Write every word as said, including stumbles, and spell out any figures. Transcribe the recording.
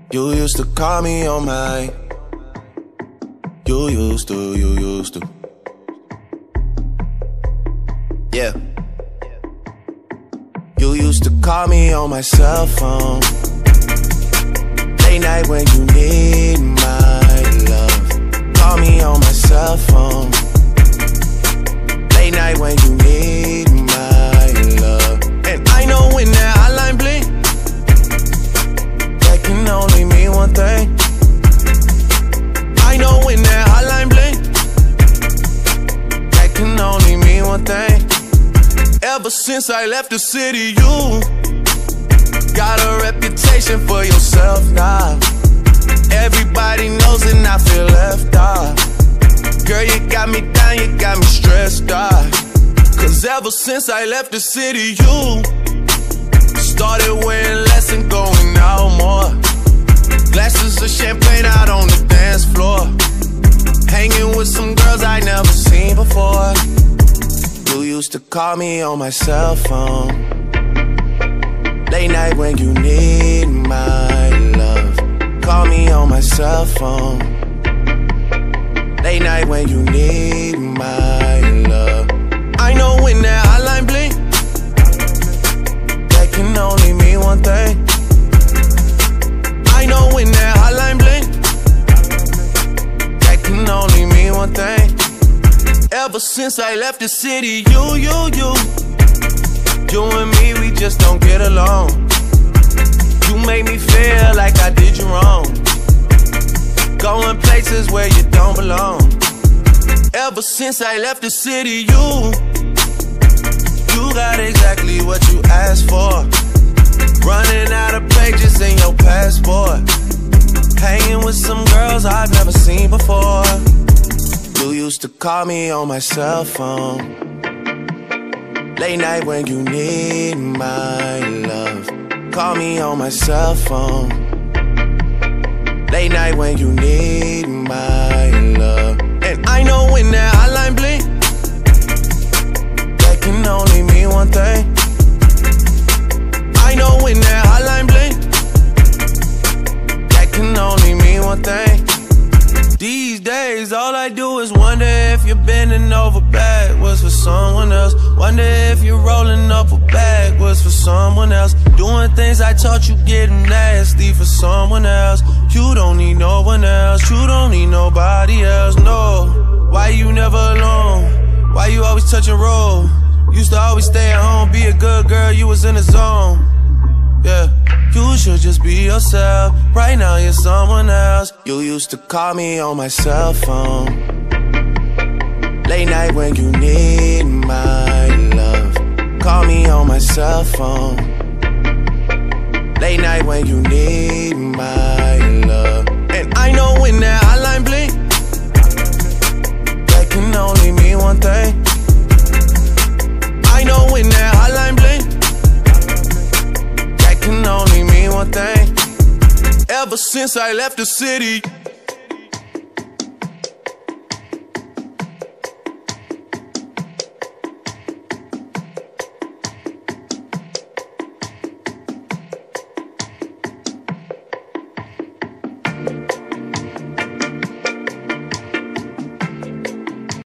You used to call me on my. You used to, you used to. Yeah. You used to call me on my cell phone. Late night when you need my love. Call me on my cell phone. Late night when you need my love. And I know when that hotline blink, that can only mean one thing. I know when that hotline blink, that can only mean one thing. Ever since I left the city, you got a reputation for yourself now. Everybody knows and I feel left out. Girl, you got me down, you got me stressed out. Cause ever since I left the city, you started wearing less and going out more. Glasses of champagne out on the dance floor, hanging with some girls I never seen before. You used to call me on my cell phone. Late night when you need my love. Call me on my cell phone. Late night when you need my love. I know when that hotline blink, that can only mean one thing. I know when that hotline blink, that can only mean one thing. Ever since I left the city, you, you, you You and me, we just don't get along. You make me feel like I did you wrong, going places where you don't belong. Ever since I left the city, you You got exactly what you asked for. Running out of pages in your passport, hanging with some girls I've never seen before. You used to call me on my cell phone. Late night when you need my love. Call me on my cell phone. Late night when you need my love. And I know when that hotline blink, that can only mean one thing. I know when that hotline blink, that can only mean one thing. These days, all I do is wonder if you're bending over backwards for someone else. Wonder if you're rolling up a backwards for someone else. Doing things I taught you getting nasty for someone else. You don't need no one else. You don't need nobody else, no. Why you never alone? Why you always touch and roll? Used to always stay at home, be a good girl, you was in the zone. Yeah, you should just be yourself. Right now you're someone else. You used to call me on my cell phone. Late night when you need my love. Call me on my cell phone. Late night when you need my love. And I know when that hotline blink, that can only mean one thing. I know when that hotline blink, can only mean one thing. Ever since I left the city.